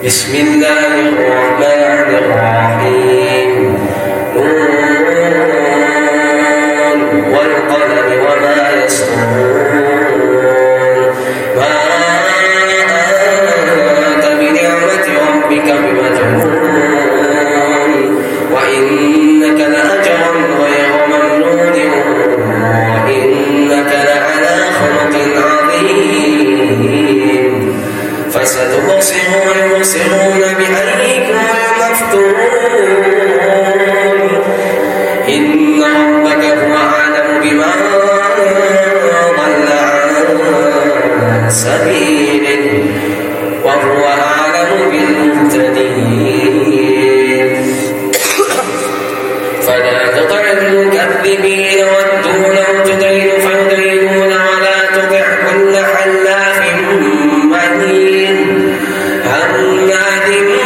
بسم الله الرحمن الرحيم والقلم وما يسطرون ما أنت بنعمة ربك بمجنون وإنك لأجرا غير ممنون وإنك لعلى خلق عظيم فستبصر ويبصرون بأيكم المفتون إن ربك هو أعلم بمن ضل عن سبيله وهو أعلم بالمهتدين فلا تطع المكذبين ودوا لو تدين فيدينون ولا تطع كل حلاف مهين هماز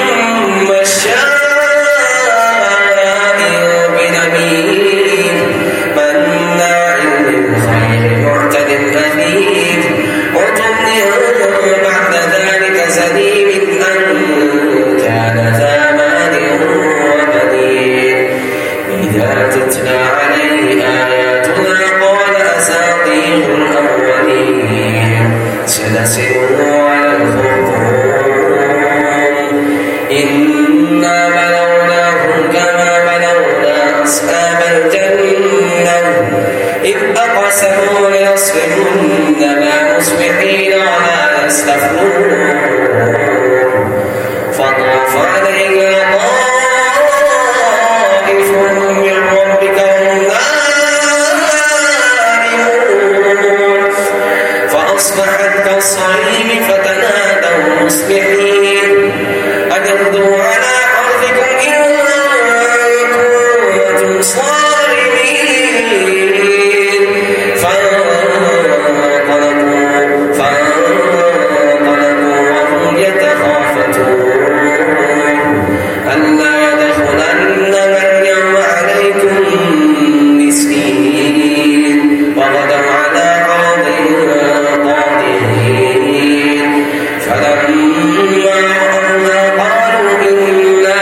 مشاء بنميم مناع للخير معتد أثيم عتل بعد ذلك زنيم أن كان ذا مال وبنين إذا تتلى عليه آياتنا قال أساطير الأولين سنسمه على الخرطوم إنا بلوناهم كما بلونا أصحاب الجنة إذ أقسموا ليصرمنها مصبحين ولا يستثنون فطاف عليها طائف من ربك وهم نائمون فأصبحت كالصريم فتنادوا مصبحين أن اغدوا على حرثكم إن كنتم صارمين فانطلقوا وهم يتخافتون ألا يدخلنها اليوم عليكم مسكين وغدوا على عرض قادرين فلما رأوها قالوا إنا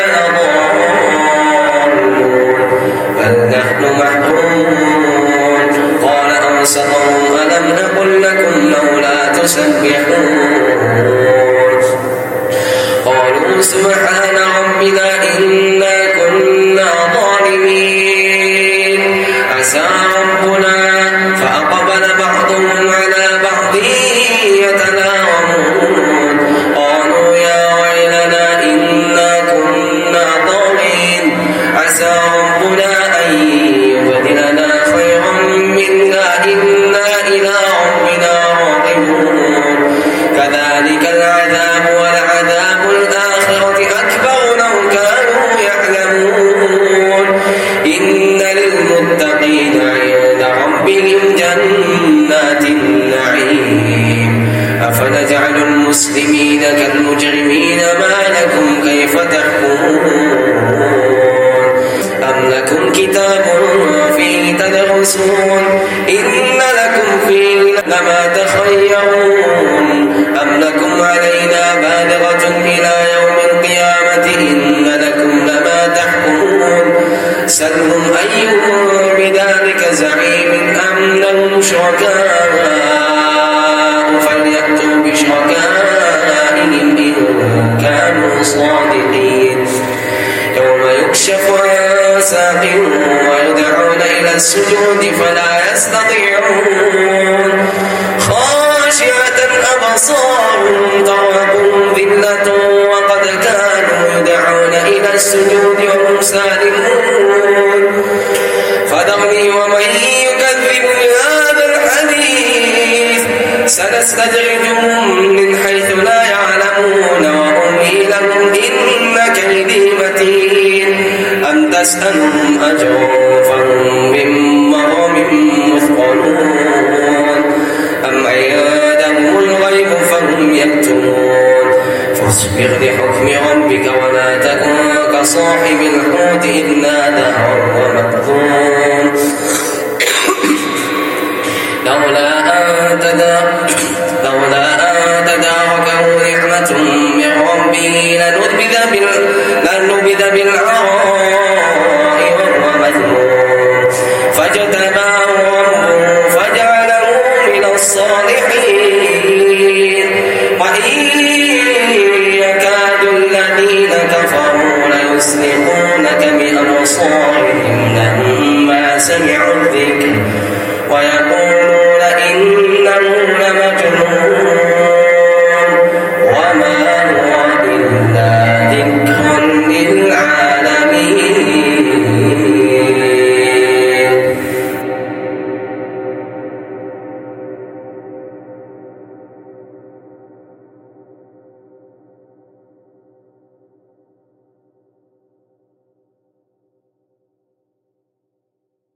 لضالون بل نحن محرومون قال أنصتهم ألم نقل لكم لولا تسبحون قالوا سبحان ربنا إنا كنا ظالمين عسى ربنا فأقبل بعضهم على بعض يتلاومون قالوا يا ويلنا إنا كنا ضالين عسى ربنا أن يبدلنا خيرا منا إنا إلى ربنا راغبون كذلك العذاب ولعذاب الآخرة أكبر لو كانوا يعلمون إن للمتقين عند ربهم جنات النعيم أفنجعل المسلمين كالمجرمين ما لكم كيف تحكمون أم لكم كتاب فيه تدرسون إن لكم فيه لما تخيرون أم لكم علينا بالغة إلى يوم القيامة إن لكم لما تحكمون سلهم أيهم بذلك زعيم أم لهم شركاء فليأتوا بشركائهم إن كانوا صادقين يوم يكشف عن ساق ويدعون إلى السجود فلا يستطيعون خاشعة أبصارهم ترهقهم ذلة وقد كانوا يدعون إلى السجود وهم سالمون فذرني ومن يكذب بهذا الحديث سنستدرجهم من حيث لا يعلمون وأملي لهم إن كيدي متين أم تسألهم أجرا فهم من مغرم مثقلون أم عندهم الغيب فهم يكتبون فاصبر لحكم ربك ولا تكن كصاحب الحوت إذ نادى وهو مكظوم لولا أن